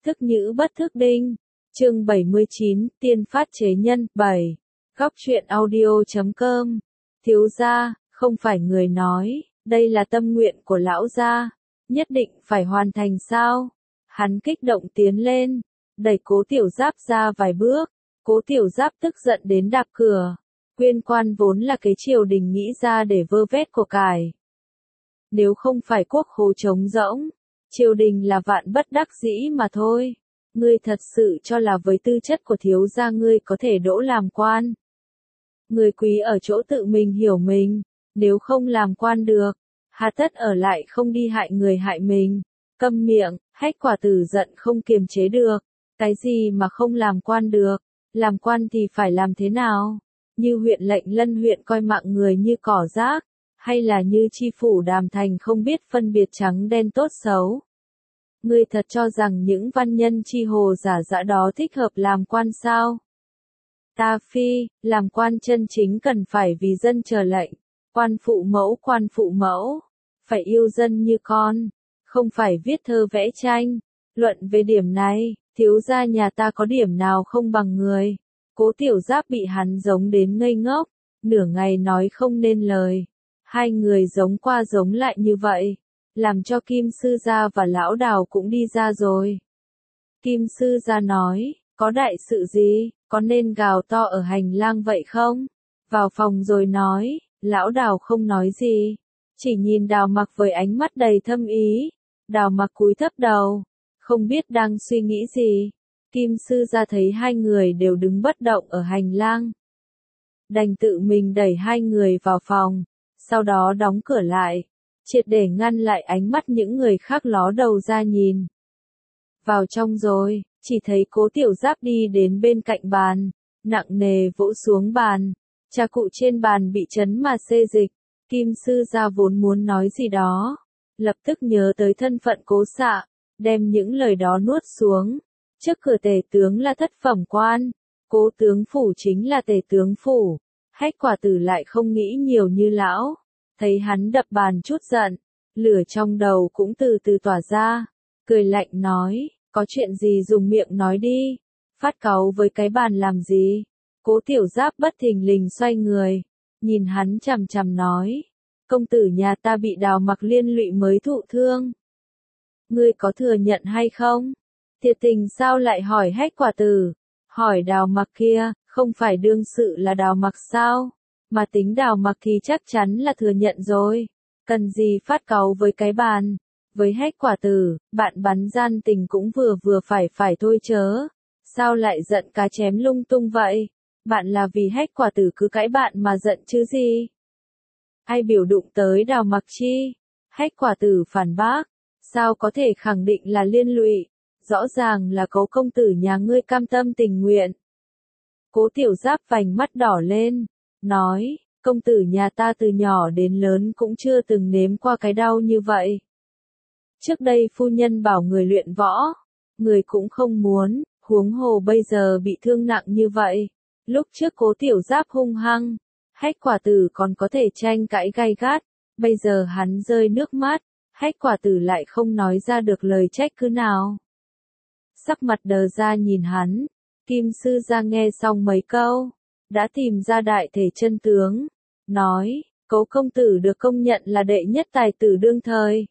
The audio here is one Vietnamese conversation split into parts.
Thức nhữ bất thức đinh. Chương 79, tiên phát chế nhân. 7. Góc truyện audio.com. Thiếu gia, không phải người nói, đây là tâm nguyện của lão gia, nhất định phải hoàn thành sao? Hắn kích động tiến lên, đẩy Cố Tiểu Giáp ra vài bước, Cố Tiểu Giáp tức giận đến đạp cửa. Quyên quan vốn là cái triều đình nghĩ ra để vơ vét của cải. Nếu không phải quốc khố trống rỗng, triều đình là vạn bất đắc dĩ mà thôi. Ngươi thật sự cho là với tư chất của thiếu gia ngươi có thể đỗ làm quan. Người quý ở chỗ tự mình hiểu mình, nếu không làm quan được, hà tất ở lại không đi hại người hại mình. Câm miệng, Hách Quả Tử giận không kiềm chế được. Cái gì mà không làm quan được, làm quan thì phải làm thế nào? Như huyện lệnh Lân huyện coi mạng người như cỏ rác, hay là như chi phủ Đàm Thành không biết phân biệt trắng đen tốt xấu? Ngươi thật cho rằng những văn nhân chi hồ giả dã đó thích hợp làm quan sao? Ta phi, làm quan chân chính cần phải vì dân chờ lệnh, quan phụ mẫu, phải yêu dân như con, không phải viết thơ vẽ tranh. Luận về điểm này, thiếu gia nhà ta có điểm nào không bằng người? Cố Tiểu Giáp bị hắn giống đến ngây ngốc, nửa ngày nói không nên lời. Hai người giống qua giống lại như vậy, làm cho Kim Sư Gia và Lão Đào cũng đi ra rồi. Kim Sư Gia nói, có đại sự gì, có nên gào to ở hành lang vậy không? Vào phòng rồi nói, Lão Đào không nói gì, chỉ nhìn Đào Mặc với ánh mắt đầy thâm ý. Đào Mặc cúi thấp đầu, không biết đang suy nghĩ gì. Kim Sư Gia thấy hai người đều đứng bất động ở hành lang, đành tự mình đẩy hai người vào phòng, sau đó đóng cửa lại, triệt để ngăn lại ánh mắt những người khác ló đầu ra nhìn. Vào trong rồi, chỉ thấy Cố Tiểu Giáp đi đến bên cạnh bàn, nặng nề vỗ xuống bàn, trà cụ trên bàn bị chấn mà xê dịch. Kim Sư Gia vốn muốn nói gì đó, lập tức nhớ tới thân phận Cố Xạ, đem những lời đó nuốt xuống. Trước cửa tể tướng là thất phẩm quan, Cố tướng phủ chính là tể tướng phủ. Hách Quả Tử lại không nghĩ nhiều như lão, thấy hắn đập bàn chút giận, lửa trong đầu cũng từ từ tỏa ra, cười lạnh nói, có chuyện gì dùng miệng nói đi, phát cáu với cái bàn làm gì? Cố Tiểu Giáp bất thình lình xoay người, nhìn hắn chằm chằm nói, công tử nhà ta bị Đào Mặc liên lụy mới thụ thương. Ngươi có thừa nhận hay không? Thiệt tình sao lại hỏi Hách Quả Tử? Hỏi Đào Mặc kia, không phải đương sự là Đào Mặc sao? Mà tính Đào Mặc thì chắc chắn là thừa nhận rồi. Cần gì phát cáu với cái bàn? Với Hách Quả Tử, bạn bắn gian tình cũng vừa phải thôi chớ. Sao lại giận cá chém lung tung vậy? Bạn là vì Hách Quả Tử cứ cãi bạn mà giận chứ gì? Ai biểu đụng tới Đào Mặc chi? Hách Quả Tử phản bác, sao có thể khẳng định là liên lụy? Rõ ràng là Cố công tử nhà ngươi cam tâm tình nguyện. Cố Tiểu Giáp vành mắt đỏ lên, nói, công tử nhà ta từ nhỏ đến lớn cũng chưa từng nếm qua cái đau như vậy. Trước đây phu nhân bảo người luyện võ, người cũng không muốn, huống hồ bây giờ bị thương nặng như vậy. Lúc trước Cố Tiểu Giáp hung hăng, Hách Quả Tử còn có thể tranh cãi gay gắt, bây giờ hắn rơi nước mắt, Hách Quả Tử lại không nói ra được lời trách cứ nào. Sắc mặt đờ ra nhìn hắn, Kim Sư Gia nghe xong mấy câu, đã tìm ra đại thể chân tướng, nói, Cố công tử được công nhận là đệ nhất tài tử đương thời.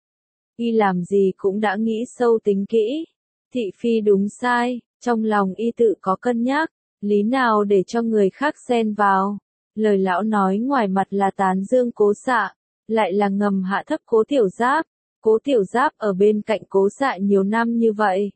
Y làm gì cũng đã nghĩ sâu tính kỹ, thị phi đúng sai, trong lòng y tự có cân nhắc, lý nào để cho người khác xen vào. Lời lão nói ngoài mặt là tán dương Cố Xạ, lại là ngầm hạ thấp Cố Tiểu Giáp. Cố Tiểu Giáp ở bên cạnh Cố Xạ nhiều năm như vậy,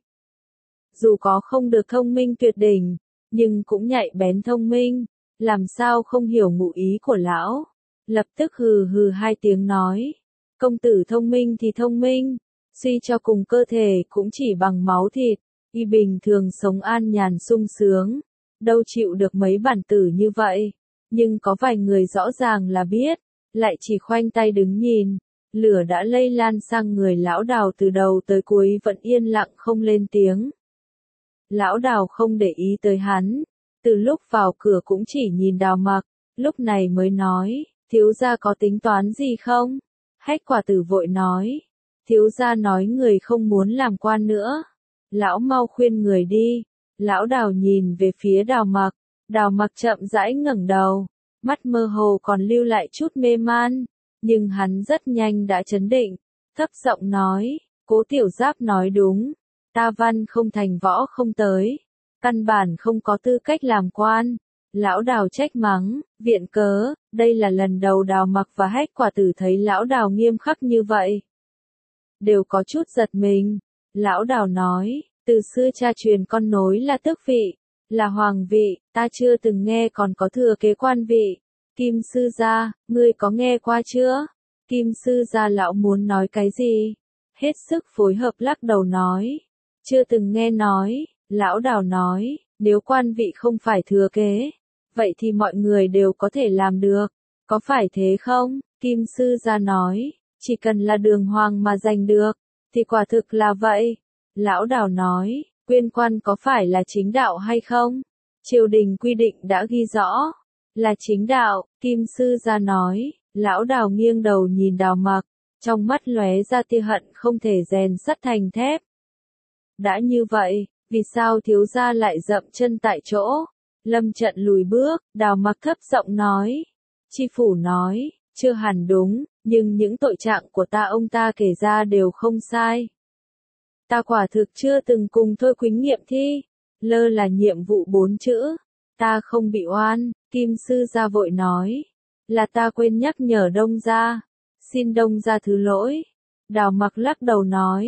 dù có không được thông minh tuyệt đỉnh, nhưng cũng nhạy bén thông minh, làm sao không hiểu ngụ ý của lão. Lập tức hừ hừ hai tiếng nói, công tử thông minh thì thông minh, suy cho cùng cơ thể cũng chỉ bằng máu thịt, y bình thường sống an nhàn sung sướng, đâu chịu được mấy bản tử như vậy. Nhưng có vài người rõ ràng là biết, lại chỉ khoanh tay đứng nhìn. Lửa đã lây lan sang người Lão Đào, từ đầu tới cuối vẫn yên lặng không lên tiếng. Lão Đào không để ý tới hắn, từ lúc vào cửa cũng chỉ nhìn Đào Mặc, lúc này mới nói, thiếu gia có tính toán gì không? Hách Quả Tử vội nói, thiếu gia nói người không muốn làm quan nữa, Lão mau khuyên người đi. Lão Đào nhìn về phía Đào Mặc chậm rãi ngẩng đầu, mắt mơ hồ còn lưu lại chút mê man, nhưng hắn rất nhanh đã trấn định, thấp giọng nói, Cố Tiểu Giáp nói đúng, ta văn không thành võ không tới, căn bản không có tư cách làm quan. Lão Đào trách mắng, viện cớ, đây là lần đầu Đào Mặc và Hách Quả Tử thấy Lão Đào nghiêm khắc như vậy. Đều có chút giật mình. Lão Đào nói, từ xưa cha truyền con nối là tước vị, là hoàng vị, ta chưa từng nghe còn có thừa kế quan vị. Kim sư gia, ngươi có nghe qua chưa? Kim sư gia lão muốn nói cái gì? Hết sức phối hợp lắc đầu nói, chưa từng nghe nói. Lão Đào nói, nếu quan vị không phải thừa kế, vậy thì mọi người đều có thể làm được, có phải thế không? Kim sư gia nói, chỉ cần là đường hoàng mà giành được, thì quả thực là vậy. Lão Đào nói, quyên quan có phải là chính đạo hay không? Triều đình quy định đã ghi rõ, là chính đạo. Kim sư gia nói. Lão Đào nghiêng đầu nhìn Đào Mặc, trong mắt lóe ra tia hận không thể rèn sắt thành thép. Đã như vậy, vì sao thiếu gia lại dậm chân tại chỗ? Lâm trận lùi bước, Đào Mặc thấp giọng nói. Chi phủ nói, chưa hẳn đúng, nhưng những tội trạng của ông ta kể ra đều không sai. Ta quả thực chưa từng cùng Thôi Quýnh nghiệm thi, lơ là nhiệm vụ 4 chữ, ta không bị oan. Kim sư gia vội nói, là ta quên nhắc nhở Đông gia, xin Đông gia thứ lỗi. Đào Mặc lắc đầu nói,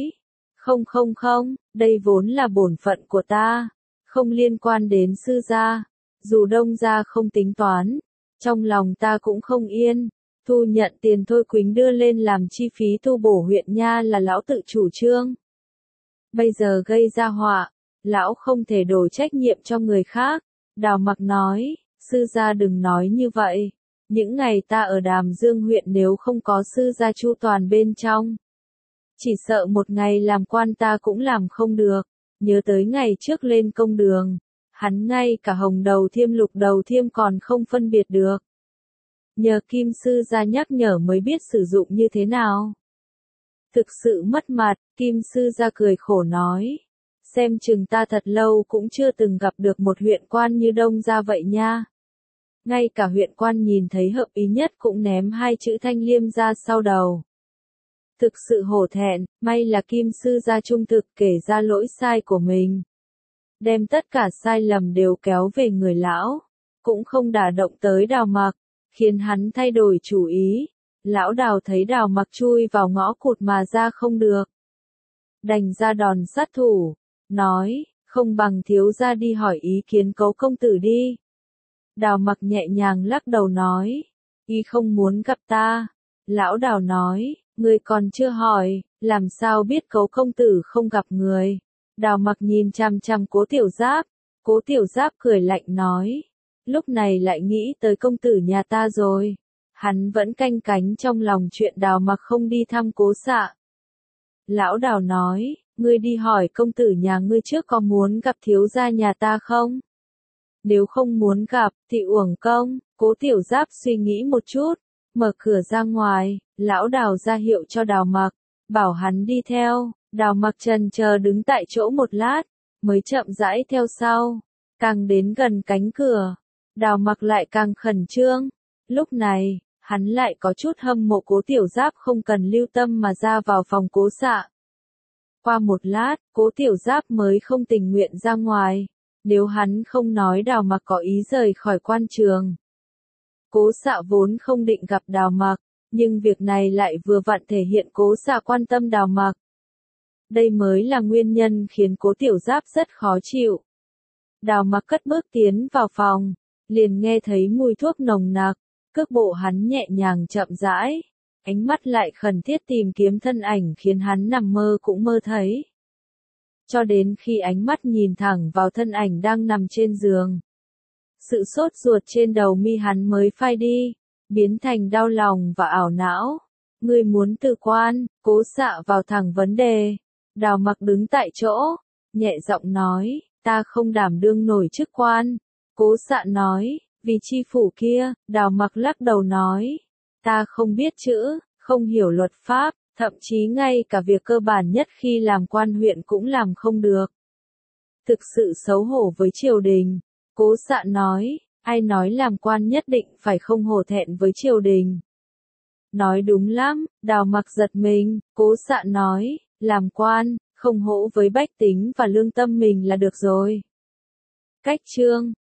không, đây vốn là bổn phận của ta, không liên quan đến sư gia, dù Đông gia không tính toán, trong lòng ta cũng không yên. Thu nhận tiền Thôi Quýnh đưa lên làm chi phí tu bổ huyện nha là lão tự chủ trương. Bây giờ gây ra họa, lão không thể đổ trách nhiệm cho người khác. Đào Mặc nói, sư gia đừng nói như vậy. Những ngày ta ở Đàm Dương huyện nếu không có sư gia chu toàn bên trong, chỉ sợ một ngày làm quan ta cũng làm không được. Nhớ tới ngày trước lên công đường, hắn ngay cả hồng đầu thiêm lục đầu thiêm còn không phân biệt được. Nhờ Kim sư gia nhắc nhở mới biết sử dụng như thế nào. Thực sự mất mặt. Kim sư gia cười khổ nói, xem chừng ta thật lâu cũng chưa từng gặp được một huyện quan như Đông gia vậy nha. Ngay cả huyện quan nhìn thấy hợp ý nhất cũng ném 2 chữ Thanh Liêm ra sau đầu. Thực sự hổ thẹn, may là Kim sư gia trung thực kể ra lỗi sai của mình. Đem tất cả sai lầm đều kéo về người lão, cũng không đả động tới Đào Mặc, khiến hắn thay đổi chủ ý. Lão Đào thấy Đào Mặc chui vào ngõ cụt mà ra không được, đành ra đòn sát thủ, nói, không bằng thiếu gia đi hỏi ý kiến Cố công tử đi. Đào Mặc nhẹ nhàng lắc đầu nói, y không muốn gặp ta. Lão Đào nói, ngươi còn chưa hỏi, làm sao biết Cố công tử không gặp người. Đào Mặc nhìn chằm chằm Cố Tiểu Giáp. Cố Tiểu Giáp cười lạnh nói, lúc này lại nghĩ tới công tử nhà ta rồi. Hắn vẫn canh cánh trong lòng chuyện Đào Mặc không đi thăm Cố xạ. Lão Đào nói, ngươi đi hỏi công tử nhà ngươi trước có muốn gặp thiếu gia nhà ta không? Nếu không muốn gặp, thì uổng công. Cố Tiểu Giáp suy nghĩ một chút, mở cửa ra ngoài. Lão Đào ra hiệu cho Đào Mặc, bảo hắn đi theo. Đào Mặc chần chờ đứng tại chỗ một lát, mới chậm rãi theo sau. Càng đến gần cánh cửa, Đào Mặc lại càng khẩn trương. Lúc này, hắn lại có chút hâm mộ Cố Tiểu Giáp không cần lưu tâm mà ra vào phòng Cố xạ. Qua một lát, Cố Tiểu Giáp mới không tình nguyện ra ngoài. Nếu hắn không nói Đào Mặc có ý rời khỏi quan trường. Cố xạ vốn không định gặp Đào Mặc, nhưng việc này lại vừa vặn thể hiện Cố xạ quan tâm Đào Mặc. Đây mới là nguyên nhân khiến Cố Tiểu Giáp rất khó chịu. Đào Mặc cất bước tiến vào phòng, liền nghe thấy mùi thuốc nồng nặc, cước bộ hắn nhẹ nhàng chậm rãi, ánh mắt lại khẩn thiết tìm kiếm thân ảnh khiến hắn nằm mơ cũng mơ thấy. Cho đến khi ánh mắt nhìn thẳng vào thân ảnh đang nằm trên giường, sự sốt ruột trên đầu mi hắn mới phai đi, biến thành đau lòng và ảo não. Ngươi muốn từ quan? Cố xạ vào thẳng vấn đề. Đào Mặc đứng tại chỗ, nhẹ giọng nói, ta không đảm đương nổi chức quan. Cố xạ nói, vì chi phủ kia. Đào Mặc lắc đầu nói, ta không biết chữ, không hiểu luật pháp, thậm chí ngay cả việc cơ bản nhất khi làm quan huyện cũng làm không được. thực sự xấu hổ với triều đình. Cố Xạ nói, ai nói làm quan nhất định phải không hổ thẹn với triều đình. Nói đúng lắm, Đào Mặc giật mình, Cố Xạ nói, làm quan, không hổ với bách tính và lương tâm mình là được rồi. Cách chương